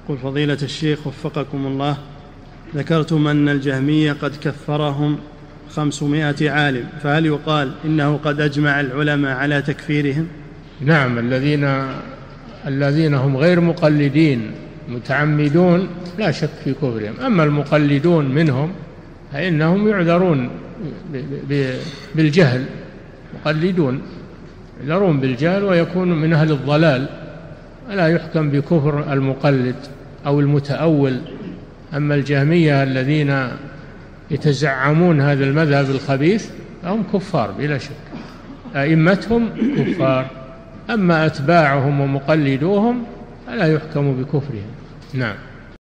قل فضيلة الشيخ وفقكم الله، ذكرتم أن الجهمية قد كفرهم 500 عالم، فهل يقال إنه قد أجمع العلماء على تكفيرهم؟ نعم، الذين هم غير مقلدين متعمدون لا شك في كفرهم. أما المقلدون منهم فإنهم يعذرون بالجهل، مقلدون يعذرون بالجهل ويكون من أهل الضلال، ولا يحكم بكفر المقلد أو المتأول. أما الجهمية الذين يتزعمون هذا المذهب الخبيث فهم كفار بلا شك، أئمتهم كفار، أما أتباعهم ومقلدوهم فلا يحكم بكفرهم. نعم.